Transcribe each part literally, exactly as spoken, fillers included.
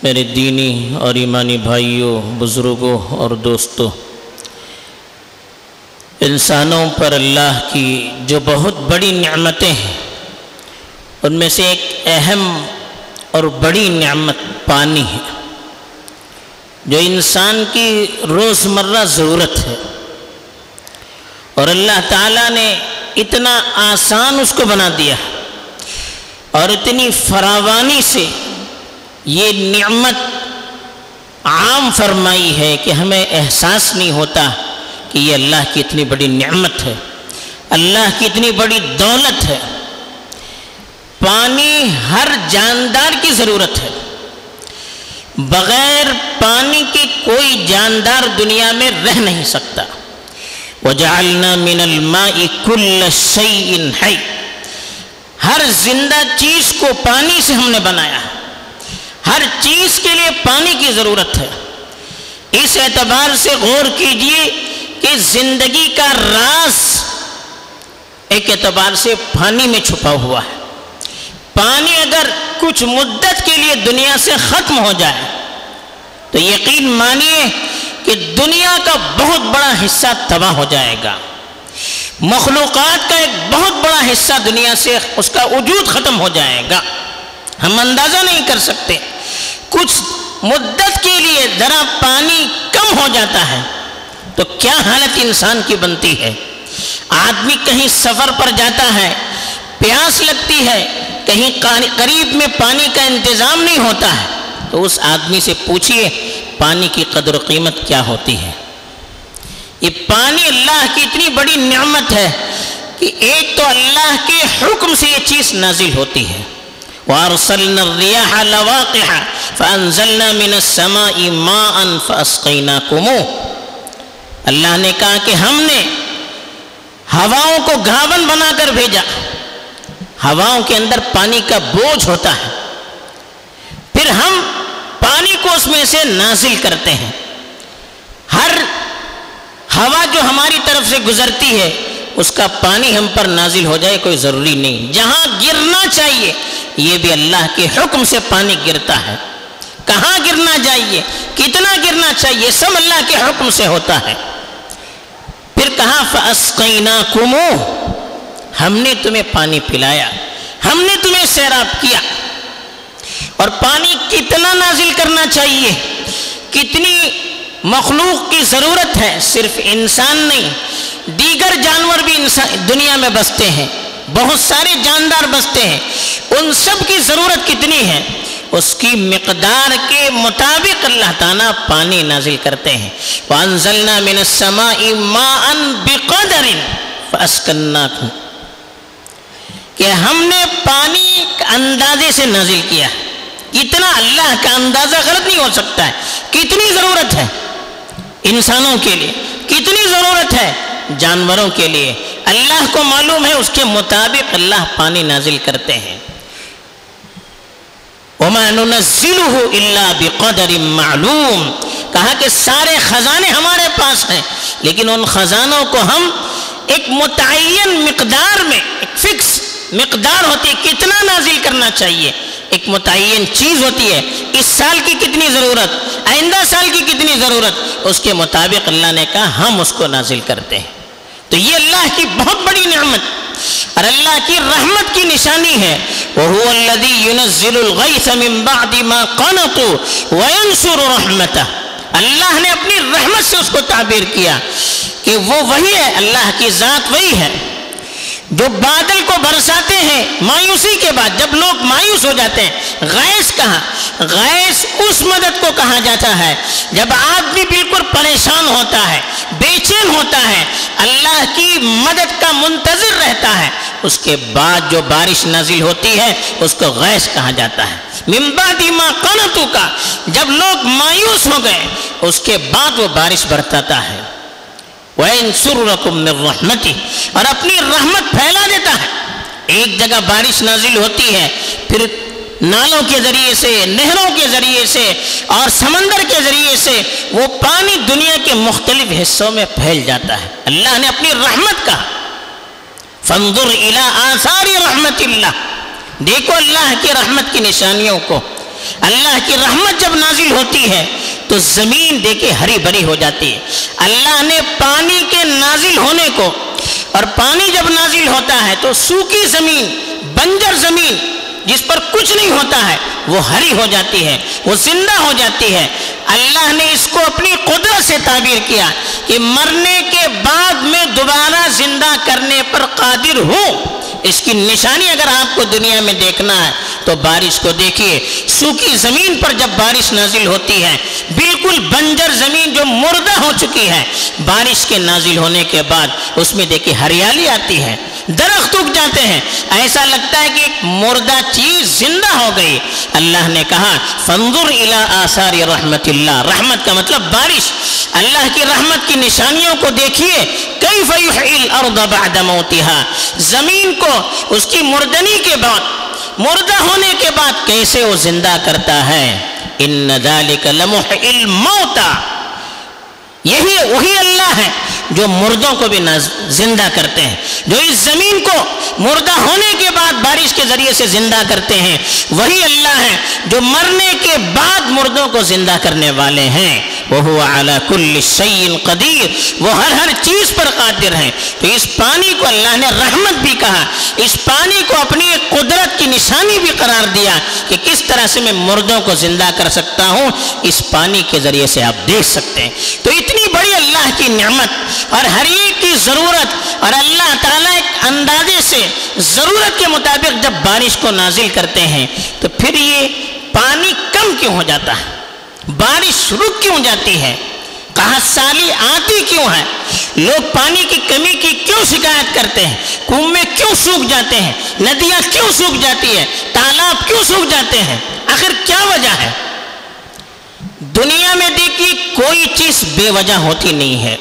میرے دینی اور ایمانی بھائیوں، بزرگوں اور دوستوں، انسانوں پر اللہ کی جو بہت بڑی نعمتیں ہیں ان میں سے ایک اہم اور بڑی نعمت پانی ہے، جو انسان کی روزمرہ ضرورت ہے، اور اللہ تعالیٰ نے اتنا آسان اس کو بنا دیا اور اتنی فراوانی سے یہ نعمت عام فرمائی ہے کہ ہمیں احساس نہیں ہوتا کہ یہ اللہ کی اتنی بڑی نعمت ہے، اللہ کی اتنی بڑی دولت ہے۔ پانی ہر جاندار کی ضرورت ہے، بغیر پانی کے کوئی جاندار دنیا میں رہ نہیں سکتا۔ وَجَعَلْنَا مِنَ الْمَاءِ كُلَّ شَيْءٍ حَيٍّ، ہر زندہ چیز کو پانی سے ہم نے بنایا ہے، ہر چیز کے لیے پانی کی ضرورت ہے۔ اس اعتبار سے غور کیجئے کہ زندگی کا راز ایک اعتبار سے پانی میں چھپا ہوا ہے۔ پانی اگر کچھ مدت کے لیے دنیا سے ختم ہو جائے تو یقین مانیے کہ دنیا کا بہت بڑا حصہ تباہ ہو جائے گا، مخلوقات کا ایک بہت بڑا حصہ دنیا سے اس کا وجود ختم ہو جائے گا۔ ہم اندازہ نہیں کر سکتے، کچھ مدت کے لیے ذرا پانی کم ہو جاتا ہے تو کیا حالت انسان کی بنتی ہے۔ آدمی کہیں سفر پر جاتا ہے، پیاس لگتی ہے، کہیں قریب میں پانی کا انتظام نہیں ہوتا ہے تو اس آدمی سے پوچھئے پانی کی قدر و قیمت کیا ہوتی ہے۔ یہ پانی اللہ کی اتنی بڑی نعمت ہے کہ ایک تو اللہ کے حکم سے یہ چیز نازل ہوتی ہے۔ وَأَرْسَلْنَا الرِّيَاحَ لَوَاقِحَ فَأَنزَلْنَا مِنَ السَّمَاءِ مَاءً فَأَسْقَيْنَاكُمُوهُ، اللہ نے کہا کہ ہم نے ہواؤں کو گھاون بنا کر بھیجا۔ ہواؤں کے اندر پانی کا بوجھ ہوتا ہے، پھر ہم پانی کو اس میں سے نازل کرتے ہیں۔ ہر ہوا جو ہماری طرف سے گزرتی ہے اس کا پانی ہم پر نازل ہو جائے کوئی ضروری نہیں، جہاں گرنا چاہیے یہ بھی اللہ کے حکم سے پانی گرتا ہے۔ کہاں گرنا چاہیے، کتنا گرنا چاہیے، سب اللہ کے حکم سے ہوتا ہے۔ پھر کہا فَأَسْقَيْنَاكُمُوهُ، ہم نے تمہیں پانی پلایا، ہم نے تمہیں سیراب کیا۔ اور پانی کتنا نازل کرنا چاہیے، کتنی مخلوق کی ضرورت ہے، صرف انسان نہیں، دیگر جانور بھی انسان دنیا میں بستے ہیں، بہت سارے جاندار بستے ہیں، ان سب کی ضرورت کتنی ہے اس کی مقدار کے مطابق اللہ تعالیٰ پانی نازل کرتے ہیں۔ وَأَنزَلْنَا مِنَ السَّمَاءِ مَاءً بِقَدَرٍ فَأَسْكَنَّاكُمْ، کہ ہم نے پانی اندازے سے نازل کیا۔ اتنا اللہ کا اندازہ غلط نہیں ہو سکتا ہے۔ کتنی ضرورت ہے انسانوں کے لیے، کتنی ضرورت ہے جانوروں کے لیے، اللہ کو معلوم ہے، اس کے مطابق اللہ پانی نازل کرتے ہیں۔ وَمَا نُنَزِّلُهُ إِلَّا بِقَدَرٍ مَعْلُومٍ، کہا کہ سارے خزانے ہمارے پاس ہیں لیکن ان خزانوں کو ہم ایک متعین مقدار میں، ایک فکس مقدار ہوتی ہے کتنا نازل کرنا چاہیے، ایک متعین چیز ہوتی ہے، اس سال کی کتنی ضرورت، آئندہ سال کی کتنی ضرورت، اس کے مطابق اللہ نے کہا ہم اس کو نازل کرتے ہیں۔ تو یہ اللہ کی بہت بڑی نعمت اور اللہ کی رحمت کی نشانی ہے۔ وَهُوَ الَّذِي يُنَزِّلُ الْغَيْثَ مِن بَعْدِ مَا قَنَطُوا وَيَنْشُرُ رَحْمَتَهُ، اللہ نے اپنی رحمت سے اس کو تعبیر کیا کہ وہ وہی ہے، اللہ کی ذات وہی ہے جو بادل کو برساتے ہیں مایوسی کے بعد، جب لوگ مایوس ہو جاتے ہیں۔ غیث کہا، غیث اس مدد کو کہا جاتا ہے جب آدمی بالکل پریشان ہوتا ہے، بے چین ہوتا ہے، اللہ کی مدد کا منتظر رہتا ہے، اس کے بعد جو بارش نازل ہوتی ہے اس کو غیث کہا جاتا ہے۔ من بعد ما قنطوا کا، جب لوگ مایوس ہو گئے اس کے بعد وہ بارش برساتا ہے۔ وَيَنْشُرُ لَكُم مِّن رَّحْمَتِهِ، اور اپنی رحمت پھیلا دیتا ہے۔ ایک جگہ بارش نازل ہوتی ہے، پھر نالوں کے ذریعے سے، نہروں کے ذریعے سے اور سمندر کے ذریعے سے وہ پانی دنیا کے مختلف حصوں میں پھیل جاتا ہے۔ اللہ نے اپنی رحمت کا فَانظُرْ إِلَىٰ آثَارِ رَحْمَتِ اللَّهِ، دیکھو اللہ کی رحمت کی نشانیوں کو۔ اللہ کی رحمت جب نازل ہوتی ہے تو زمین دیکھے ہری بھری ہو جاتی ہے. اللہ نے پانی کے نازل ہونے کو، اور پانی جب نازل ہوتا ہے تو سوکھی زمین، بنجر زمین جس پر کچھ نہیں ہوتا ہے وہ ہری ہو جاتی ہے، وہ زندہ ہو جاتی ہے. اللہ نے اس کو اپنی قدرت سے تعبیر کیا کہ مرنے کے بعد میں دوبارہ زندہ کرنے پر قادر ہوں. اس کی نشانی اگر آپ کو دنیا میں دیکھنا ہے تو بارش کو دیکھیے. سوکھی زمین پر جب بارش نازل ہوتی ہے، بالکل بنجر زمین جو مردہ ہو چکی ہے، بارش کے نازل ہونے کے بعد اس میں دیکھیے ہریالی آتی ہے، درخت اگ جاتے ہیں، ایسا لگتا ہے کہ ایک مردہ چیز زندہ ہو گئی. اللہ نے کہا فانظر الی آثار رحمت اللہ، رحمت کا مطلب بارش. اللہ کی رحمت کی نشانیوں کو دیکھیے. کیف یحیی الارض بعد موتها، زمین کو اس کی مردنی کے بعد، مردہ ہونے کے بعد کیسے وہ زندہ کرتا ہے. ان ذلک لمحیی الموتى، یہی وہی اللہ ہے جو مردوں کو بھی زندہ کرتے ہیں، جو اس زمین کو مردہ ہونے کے بعد بارش کے ذریعے سے زندہ کرتے ہیں. وہی اللہ ہے جو مرنے کے بعد مردوں کو زندہ کرنے والے ہیں. وَهُوَ عَلَى كُلِّ شَيْءٍ قَدِيرٌ، وہ ہر ہر چیز پر قادر ہیں. تو اس پانی کو اللہ نے رحمت بھی کہا، اس پانی کو اپنی قدرت کی نشانی بھی قرار دیا کہ کس طرح سے میں مردوں کو زندہ کر سکتا ہوں. اس پانی کے ذریعے سے آپ دیکھ سکتے ہیں. تو اتنی بڑی اللہ کی نعمت اور ہر ایک کی ضرورت، اور اللہ تعالیٰ ایک اندازے سے ضرورت کے مطابق جب بارش کو نازل کرتے ہیں تو پھر یہ پانی کم کیوں ہو جاتا ہے، بارش رک کیوں جاتی ہے، قحط سالی آتی کیوں ہے، لوگ پانی کی کمی کی کیوں شکایت کرتے ہیں، کنویں کیوں سوکھ جاتے ہیں، ندیاں کیوں سوکھ جاتی ہے، تالاب کیوں سوکھ جاتے ہیں، آخر کیا وجہ ہے؟ دنیا میں دیکھیے کوئی چیز بے وجہ ہوتی نہیں ہے.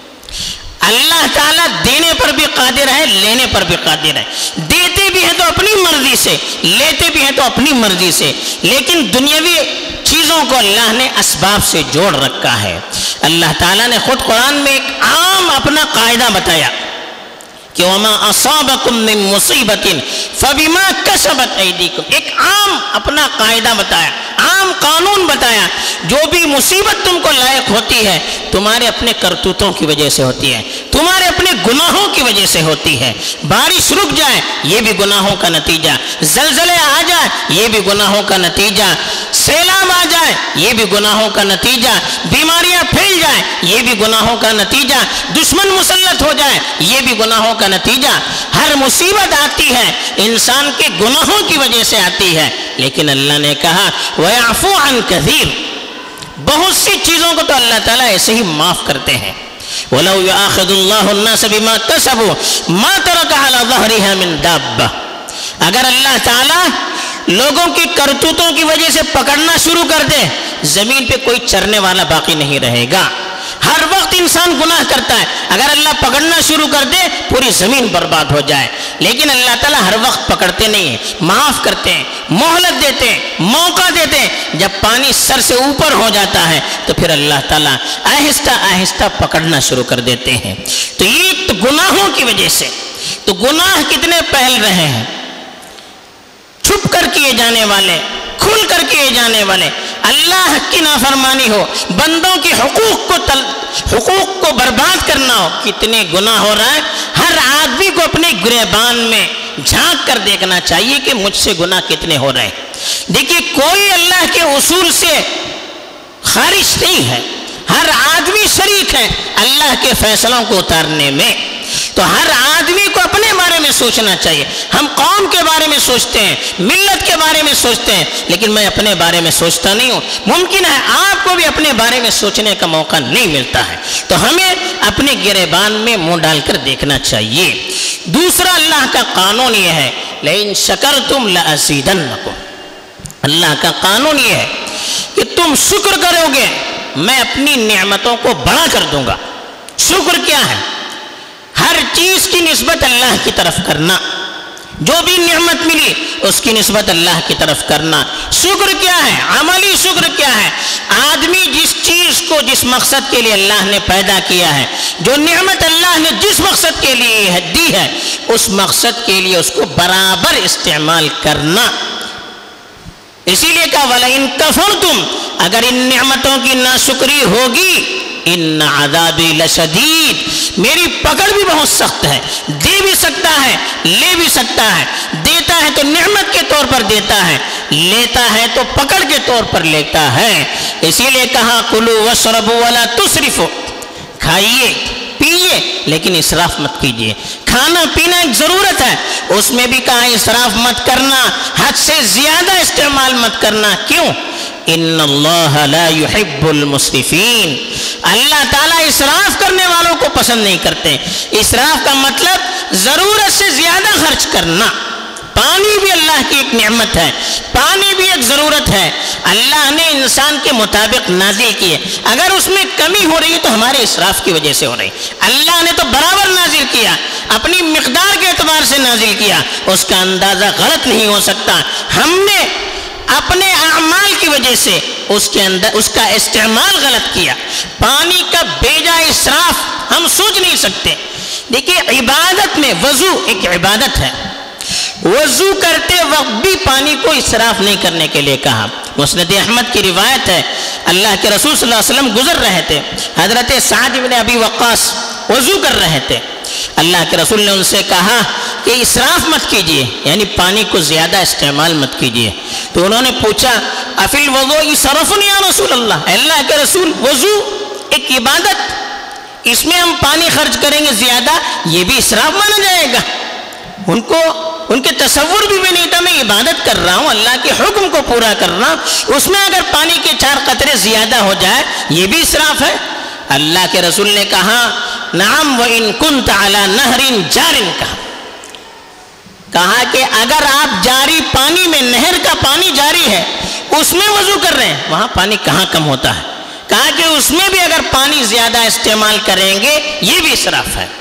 اللہ تعالیٰ دینے پر بھی قادر ہے، لینے پر بھی قادر ہے. دیتے بھی ہیں تو اپنی مرضی سے، لیتے بھی ہیں تو اپنی مرضی سے. لیکن دنیاوی چیزوں کو اللہ نے اسباب سے جوڑ رکھا ہے. اللہ تعالیٰ نے خود قرآن میں ایک عام اپنا قاعدہ بتایا کہ وَمَا أَصَابَكُم مِّن مُّصِيبَةٍ فَبِمَا كَسَبَتْ أَيْدِيكُمْ، ایک عام اپنا قاعدہ بتایا، عام قانون بتایا. جو بھی مصیبت تم کو لائق ہوتی ہے تمہارے اپنے کرتوتوں کی وجہ سے ہوتی ہے، تمہارے اپنے گناہوں کی وجہ سے ہوتی ہے. بارش رک جائے یہ بھی گناہوں کا نتیجہ، زلزلے آ جائے یہ بھی گناہوں کا نتیجہ، سیلاب آ جائے یہ بھی گناہوں کا نتیجہ، بیماریاں پھیل جائیں یہ بھی گناہوں کا نتیجہ، دشمن مسلط ہو جائے یہ بھی گناہوں کا نتیجہ. ہر مصیبت آتی ہے انسان کے گناہوں کی وجہ سے آتی ہے. لیکن اللہ نے کہا وَيَعْفُو عَنْ كَثِيرٍ، بہت سی چیزوں کو تو اللہ تعالیٰ ایسے ہی معاف کرتے ہیں. وَلَوْ يُؤَاخِذُ اللَّهُ النَّاسَ بِمَا كَسَبُوا مَا تَرَكَ عَلَى ظَهْرِهَا مِن دَابَّةٍ، اگر اللہ تعالیٰ لوگوں کی کرتوتوں کی وجہ سے پکڑنا شروع کر دے زمین پہ کوئی چرنے والا باقی نہیں رہے گا. ہر وقت انسان گناہ کرتا ہے، اگر اللہ پکڑنا شروع کر دے پوری زمین برباد ہو جائے. لیکن اللہ تعالیٰ ہر وقت پکڑتے نہیں ہیں، معاف کرتے ہیں، مہلت دیتے ہیں، موقع دیتے ہیں. جب پانی سر سے اوپر ہو جاتا ہے تو پھر اللہ تعالیٰ آہستہ آہستہ پکڑنا شروع کر دیتے ہیں. تو یہ تو گناہوں کی وجہ سے. تو گناہ کتنے پھیل رہے ہیں، چھپ کر کیے جانے والے، کھل کر کیے جانے والے. اللہ کی نافرمانی ہو، بندوں کے حقوق کو تل حقوق کو برباد کرنا ہو، کتنے گناہ ہو رہا ہے. ہر آدمی کو اپنے گریبان میں جھانک کر دیکھنا چاہیے کہ مجھ سے گناہ کتنے ہو رہے ہیں. دیکھیے کوئی اللہ کے اصول سے خارج نہیں ہے، ہر آدمی شریک ہے اللہ کے فیصلوں کو اتارنے میں. تو ہر آدمی کو اپنے بارے میں سوچنا چاہیے. ہم قوم کے بارے میں سوچتے ہیں، ملت کے بارے میں سوچتے ہیں، لیکن میں اپنے بارے میں سوچتا نہیں ہوں. ممکن ہے آپ کو بھی اپنے بارے میں سوچنے کا موقع نہیں ملتا ہے. تو ہمیں اپنے گریبان میں منہ ڈال کر دیکھنا چاہیے. دوسرا اللہ کا قانون یہ ہے لَإِن شَكَرْتُمْ لَأَزِيدَنَّكُمْ، اللہ کا قانون یہ ہے کہ تم شکر کرو گے میں اپنی نعمتوں کو بڑھا کر دوں گا. شکر کیا ہے؟ ہر چیز کی نسبت اللہ کی طرف کرنا، جو بھی نعمت ملی اس کی نسبت اللہ کی طرف کرنا. شکر کیا ہے؟ عملی شکر کیا ہے؟ آدمی جس چیز کو جس مقصد کے لیے اللہ نے پیدا کیا ہے، جو نعمت اللہ نے جس مقصد کے لیے دی ہے اس مقصد کے لیے اس کو برابر استعمال کرنا. اسی لیے کہا وَلَئِن كَفَرْتُمْ، اگر ان نعمتوں کی ناشکری ہوگی، ان عذابی لشدید، میری پکڑ بھی بہت سخت ہے، دے بھی سکتا ہے لے بھی سکتا ہے، دیتا ہے تو نعمت کے طور پر دیتا ہے، لیتا ہے تو پکڑ کے طور پر لیتا ہے۔ اسی لیے کہا کلوا واشربوا ولا تسرفوا، کھائیے پیئے لیکن اسراف مت کیجیے۔ کھانا پینا ایک ضرورت ہے، اس میں بھی کہا اسراف مت کرنا، حد سے زیادہ استعمال مت کرنا۔ کیوں؟ ان اللہ لا يحب المسرفین، اللہ تعالیٰ اسراف کرنے والوں کو پسند نہیں کرتے۔ اسراف کا مطلب ضرورت سے زیادہ خرچ کرنا۔ پانی بھی اللہ کی ایک نعمت ہے، پانی بھی ایک ضرورت ہے، اللہ نے انسان کے مطابق نازل کیے، اگر اس میں کمی ہو رہی ہے تو ہمارے اسراف کی وجہ سے ہو رہی، اللہ نے تو برابر نازل کیا، اپنی مقدار کے اعتبار سے نازل کیا، اس کا اندازہ غلط نہیں ہو سکتا۔ ہم نے اپنے اعمال کی وجہ سے اس کے اندر اس کا استعمال غلط کیا۔ پانی کا بیجا اسراف ہم سوچ نہیں سکتے۔ دیکھیے عبادت میں وضو ایک عبادت ہے، وضو کرتے وقت بھی پانی کو اسراف نہیں کرنے کے لیے کہا۔ مسند احمد کی روایت ہے، اللہ کے رسول صلی اللہ علیہ وسلم گزر رہے تھے، حضرت سعد بن ابی وقاص وضو کر رہے تھے، اللہ کے رسول نے ان سے کہا کہ اسراف مت کیجیے، یعنی پانی کو زیادہ استعمال مت کیجیے۔ تو انہوں نے پوچھا افی الوضوء صرف یا رسول اللہ، اللہ کے رسول وضو ایک عبادت، اس میں ہم پانی خرچ کریں گے زیادہ، یہ بھی اسراف مانا جائے گا؟ ان کو ان کے تصور بھی, بھی نہیں تھا، میں عبادت کر رہا ہوں، اللہ کے حکم کو پورا کر رہا ہوں، اس میں اگر پانی کے چار قطرے زیادہ ہو جائے یہ بھی اسراف ہے؟ اللہ کے رسول نے کہا نعم وَإِن كُنْتَ عَلَى نَهْرٍ جَارٍ، کہا کہا کہ اگر آپ جاری پانی میں، نہر کا پانی جاری ہے اس میں وضو کر رہے ہیں، وہاں پانی کہاں کم ہوتا ہے؟ کہا کہ اس میں بھی اگر پانی زیادہ استعمال کریں گے یہ بھی اسراف ہے۔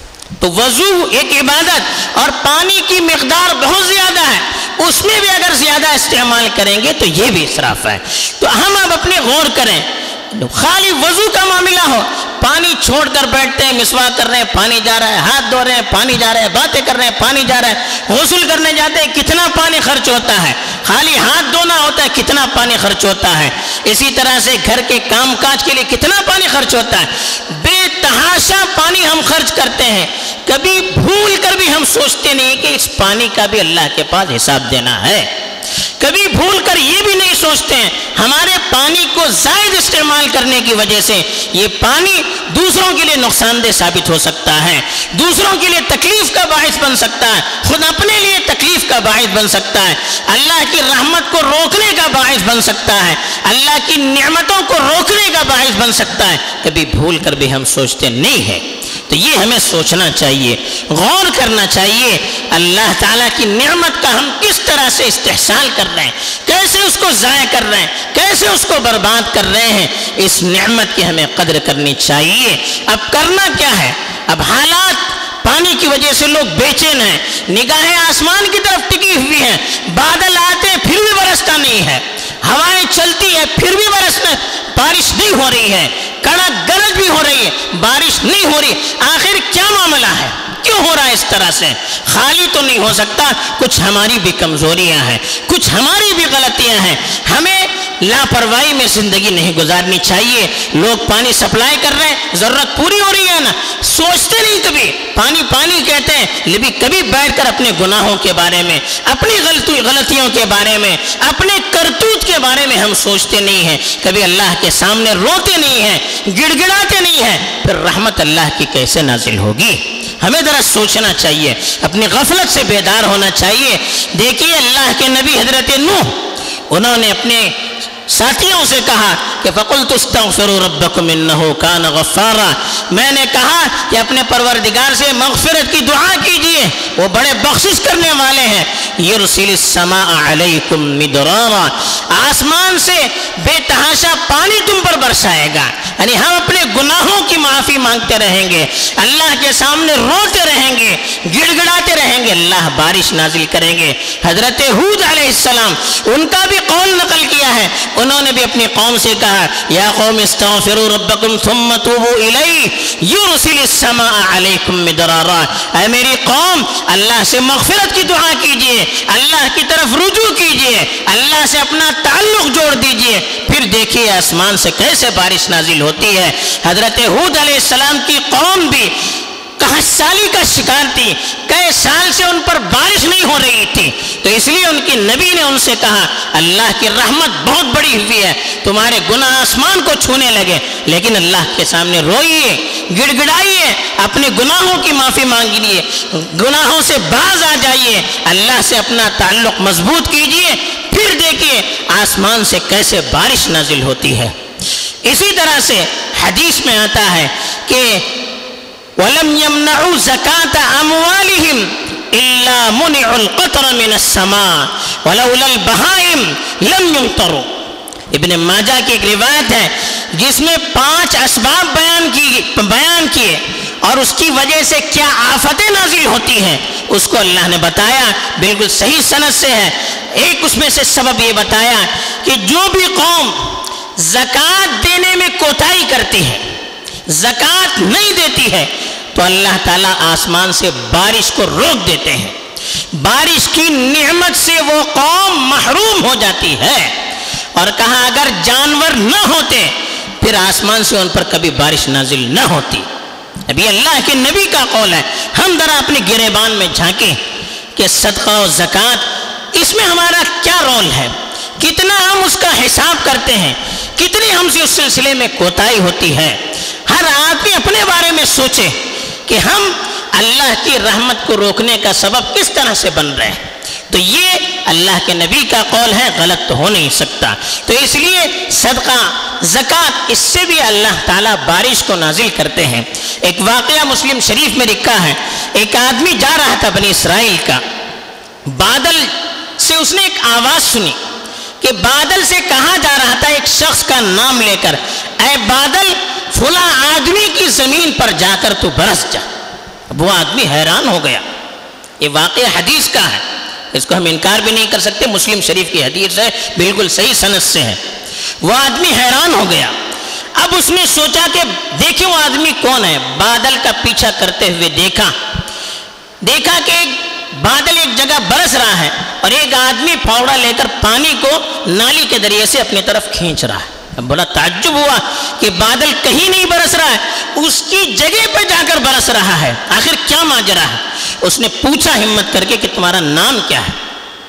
تو وضو ایک عبادت اور پانی کی مقدار بہت زیادہ ہے، اس میں بھی اگر زیادہ استعمال کریں گے تو یہ بھی اسراف ہے۔ تو ہم اب اپنے غور کریں، خالی وضو کا معاملہ ہو، پانی چھوڑ کر بیٹھتے ہیں، مسواک کر رہے ہیں پانی جا رہا ہے، ہاتھ دھو رہے ہیں پانی جا رہا ہے، باتیں کر رہے ہیں پانی جا رہا ہے، غسل کرنے جاتے ہیں کتنا پانی خرچ ہوتا ہے، خالی ہاتھ دھونا ہوتا ہے کتنا پانی خرچ ہوتا ہے، اسی طرح سے گھر کے کام کاج کے لیے کتنا پانی خرچ ہوتا ہے، بے تحاشا پانی ہم خرچ کرتے ہیں، کبھی بھول کر بھی ہم سوچتے نہیں کہ اس پانی کا بھی اللہ کے پاس حساب دینا ہے، کبھی بھول کر یہ بھی نہیں سوچتے ہیں ہمارے پانی کو زائد استعمال کرنے کی وجہ سے یہ پانی دوسروں کے لیے نقصان دہ ثابت ہو سکتا ہے، دوسروں کے لیے تکلیف کا باعث بن سکتا ہے، خود اپنے لیے تکلیف کا باعث بن سکتا ہے، اللہ کی رحمت کو روکنے کا باعث بن سکتا ہے، اللہ کی نعمتوں کو روکنے کا باعث بن سکتا ہے، کبھی بھول کر بھی ہم سوچتے نہیں ہیں۔ تو یہ ہمیں سوچنا چاہیے، غور کرنا چاہیے، اللہ تعالیٰ کی نعمت کا ہم کس طرح سے استحصال کر رہے ہیں، کیسے اس کو ضائع کر رہے ہیں، کیسے اس کو برباد کر رہے ہیں، اس نعمت کی ہمیں قدر کرنی چاہیے۔ اب کرنا کیا ہے؟ اب حالات پانی کی وجہ سے لوگ بے چین ہیں، نگاہیں آسمان کی طرف ٹکی ہوئی ہیں، بادل آتے پھر بھی برستا نہیں ہے، ہوائیں چلتی ہے پھر بھی برسنا بارش نہیں ہو رہی ہے، کڑک گرج بھی ہو رہی ہے بارش نہیں ہو رہی، آخر کیا معاملہ ہے؟ کیوں ہو رہا ہے اس طرح سے؟ خالی تو نہیں ہو سکتا، کچھ ہماری بھی کمزوریاں ہیں، کچھ ہماری بھی غلطیاں ہیں، ہمیں لاپرواہی میں زندگی نہیں گزارنی چاہیے۔ لوگ پانی سپلائی کر رہے ہیں، ضرورت پوری ہو رہی ہے نا، سوچتے نہیں کبھی، پانی پانی کہتے ہیں لیکن کبھی بیٹھ کر اپنے گناہوں کے بارے میں، اپنی غلطی غلطیوں کے بارے میں، اپنے کرتوت کے بارے میں ہم سوچتے نہیں ہیں، کبھی اللہ کے سامنے روتے نہیں ہیں، گڑ گڑاتے نہیں ہیں، پھر رحمت اللہ کی کیسے نازل ہوگی؟ ہمیں ذرا سوچنا چاہیے، اپنی غفلت سے بیدار ہونا چاہیے۔ دیکھیے اللہ کے نبی حضرت نوح، انہوں نے اپنے ساتھیوں سے کہا کہ فَقُلْتُ اسْتَغْفِرُوا رَبَّكُمْ إِنَّهُ كَانَ غَفَّارًا، میں نے کہا کہ اپنے پروردگار سے مغفرت کی دعا کیجئے، وہ بڑے بخشش کرنے والے ہیں۔ يُرْسِلِ السَّمَاءَ عَلَيْكُمْ مِدْرَارًا، آسمان سے بے تحاشا پانی تم پر برسائے گا، یعنی ہم اپنے گناہوں کی معافی مانگتے رہیں گے، اللہ کے سامنے روتے رہیں گے، گڑ گڑاتے رہیں گے، اللہ بارش نازل کریں گے۔ حضرت ہود علیہ السلام ان کا بھی قول نقل کیا ہے، انہوں نے بھی اپنی قوم سے کہا یا قوم استغفروا ربکم ثم توبوا الیہ یرسل السماء علیکم مدرارا، اے میری قوم اللہ سے مغفرت کی دعا کیجئے، اللہ کی طرف رجوع کیجئے، اللہ سے اپنا تعلق جوڑ دیجئے، پھر دیکھیے آسمان سے کیسے بارش نازل ہوتی ہے۔ حضرت ہود علیہ السلام کی قوم بھی قحط سالی کا شکار تھی، کئی سال سے ان پر بارش نہیں ہو رہی تھی، تو اس لیے ان کی نبی نے ان سے کہا اللہ کی رحمت بہت بڑی ہوئی ہے، تمہارے گناہ آسمان کو چھونے لگے، لیکن اللہ کے سامنے روئیے، گڑ گڑائیے، اپنے گناہوں کی معافی مانگیے، گناہوں سے باز آ جائیے، اللہ سے اپنا تعلق مضبوط کیجئے، پھر دیکھیے آسمان سے کیسے بارش نازل ہوتی ہے۔ اسی طرح سے حدیث میں آتا ہے کہ وَلَمْ يَمْنَعُوا زَكَاةَ أَمْوَالِهِمْ إِلَّا مُنِعُوا الْقَطْرَ مِنَ السَّمَاءِ وَلَوْلَا الْبَهَائِمْ لَمْ يُمْطَرُوا۔ ابن ماجہ کی ایک روایت ہے جس میں پانچ اسباب بیان کی بیان کیے اور اس کی وجہ سے کیا آفتیں نازل ہوتی ہیں اس کو اللہ نے بتایا، بالکل صحیح سند سے ہے۔ ایک اس میں سے سبب یہ بتایا کہ جو بھی قوم زکوٰۃ دینے میں کوتاہی کرتی ہے، زکوٰۃ نہیں دیتی ہے، تو اللہ تعالیٰ آسمان سے بارش کو روک دیتے ہیں، بارش کی نعمت سے وہ قوم محروم ہو جاتی ہے۔ اور کہا اگر جانور نہ ہوتے پھر آسمان سے ان پر کبھی بارش نازل نہ ہوتی۔ ابھی اللہ کے نبی کا قول ہے، ہم ذرا اپنے گریبان میں جھانکیں کہ صدقہ و زکوٰۃ اس میں ہمارا کیا رول ہے، کتنا ہم اس کا حساب کرتے ہیں، کتنی ہم سے اس سلسلے میں کوتاہی ہوتی ہے۔ ہر آدمی اپنے بارے میں سوچے کہ ہم اللہ کی رحمت کو روکنے کا سبب کس طرح سے بن رہے ہیں۔ تو یہ اللہ کے نبی کا قول ہے، غلط تو ہو نہیں سکتا۔ تو اس لیے صدقہ زکوٰۃ اس سے بھی اللہ تعالیٰ بارش کو نازل کرتے ہیں۔ ایک واقعہ مسلم شریف میں لکھا ہے، ایک آدمی جا رہا تھا بنی اسرائیل کا، بادل سے اس نے ایک آواز سنی کہ بادل سے کہا جا رہا تھا ایک شخص کا نام لے کر، اے بادل فلاں آدمی کی زمین پر جا کر تو برس جا۔ اب وہ آدمی حیران ہو گیا، یہ واقعہ حدیث کا ہے، اس کو ہم انکار بھی نہیں کر سکتے، مسلم شریف کی حدیث ہے، بالکل صحیح سند سے ہے۔ وہ آدمی حیران ہو گیا، اب اس نے سوچا کہ دیکھیں وہ آدمی کون ہے، بادل کا پیچھا کرتے ہوئے دیکھا دیکھا کہ ایک بادل ایک جگہ برس رہا ہے اور ایک آدمی پھاوڑا لے کر پانی کو نالی کے ذریعے سے اپنی طرف کھینچ رہا ہے۔ اب بڑا تعجب ہوا کہ بادل کہیں نہیں برس رہا ہے، اس کی جگہ پہ جا کر برس رہا ہے، آخر کیا ماجرا ہے؟ اس نے پوچھا ہمت کر کے کہ تمہارا نام کیا ہے؟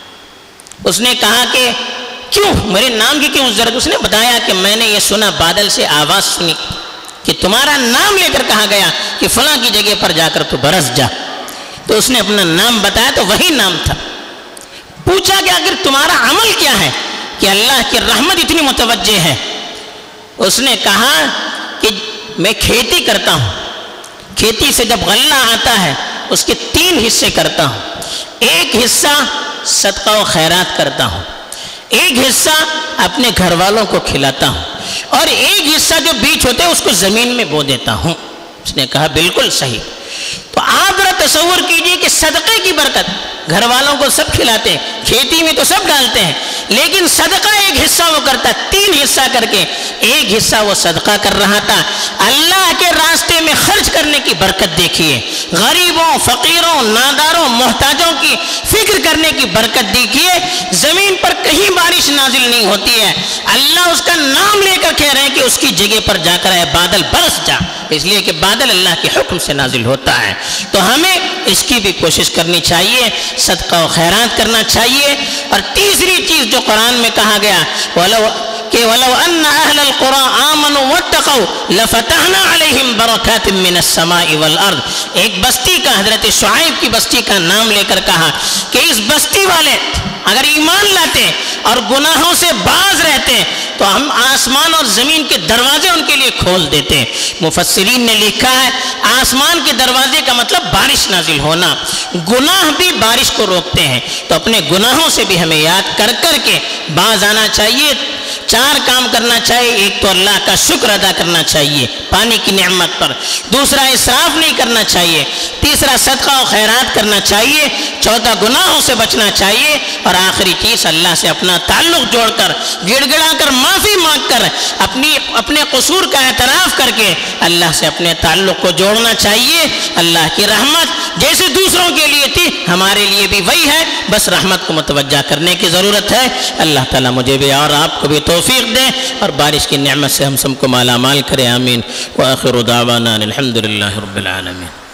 اس نے کہا کہ کیوں میرے نام کی کیوں ضرورت؟ اس نے بتایا کہ میں نے یہ سنا، بادل سے آواز سنی کہ تمہارا نام لے کر کہا گیا کہ فلاں کی جگہ پر جا کر تو برس جا۔ تو اس نے اپنا نام بتایا تو وہی نام تھا۔ پوچھا کہ اگر تمہارا عمل کیا ہے کہ اللہ کی رحمت اتنی متوجہ ہے؟ اس نے کہا کہ میں کھیتی کرتا ہوں، کھیتی سے جب غلہ آتا ہے اس کے تین حصے کرتا ہوں، ایک حصہ صدقہ و خیرات کرتا ہوں، ایک حصہ اپنے گھر والوں کو کھلاتا ہوں، اور ایک حصہ جو بیچ ہوتے ہیں اس کو زمین میں بو دیتا ہوں۔ اس نے کہا بالکل صحیح۔ تو آپ ذرا تصور کیجئے کہ صدقے کی برکت، گھر والوں کو سب کھلاتے ہیں، کھیتی میں تو سب ڈالتے ہیں، لیکن صدقہ ایک حصہ وہ کرتا، تین حصہ کر کے ایک حصہ وہ صدقہ کر رہا تھا۔ اللہ کے راستے میں خرچ کرنے کی برکت دیکھیے، غریبوں، فقیروں، ناداروں، محتاجوں کی فکر کرنے کی برکت دیکھیے۔ زمین پر کہیں بارش نازل نہیں ہوتی ہے، اللہ اس کا نام لے کر کہہ رہے ہیں کہ اس کی جگہ پر جا کر اے بادل برس جا، اس لیے کہ بادل اللہ کے حکم سے نازل ہوتا ہے۔ تو ہمیں اس کی بھی کوشش کرنی چاہیے، صدقہ و خیرات کرنا چاہیے۔ اور تیسری چیز جو قرآن میں کہا گیا وَلَوْ کہ وَلَوْ أَنَّ أَهْلَ الْقُرَىٰ آمَنُوا وَاتَّقَوْا لَفَتَحْنَا عَلَيْهِمْ بَرَكَاتٍ مِّنَ السَّمَاءِ وَالْأَرْضِ، ایک بستی کا، حضرت شعیب کی بستی کا نام لے کر کہا کہ اس بستی والے اگر ایمان لاتے اور گناہوں سے باز رہتے تو ہم آسمان اور زمین کے دروازے ان کے لیے کھول دیتے۔ مفسرین نے لکھا ہے آسمان کے دروازے کا مطلب بارش نازل ہونا، گناہ بھی بارش کو روکتے ہیں، تو اپنے گناہوں سے بھی ہمیں یاد کر کر کے باز آنا چاہیے، چار کام کرنا چاہیے. ایک تو اللہ کا شکر ادا کرنا چاہیے پانی کی نعمت پر. دوسرا اسراف نہیں کرنا چاہیے. تیسرا صدقہ و خیرات کرنا چاہیے. چوتھا گناہوں سے بچنا چاہیے. اور آخری چیز اللہ سے اپنا تعلق جوڑ کر گڑ گڑا کر معافی مانگ کر اپنی اپنے قصور کا اعتراف کر کے اللہ سے اپنے تعلق کو جوڑنا چاہیے. اللہ کی رحمت جیسے دوسروں کے لیے تھی ہمارے لیے بھی وہی ہے, بس رحمت کو متوجہ کرنے کی ضرورت ہے. اللہ تعالیٰ مجھے بھی اور آپ کو بھی توفیق دے اور بارش کی نعمت سے ہم سب کو مالا مال کرے. آمین. وآخر دعوانا الحمد للہ رب العالمین.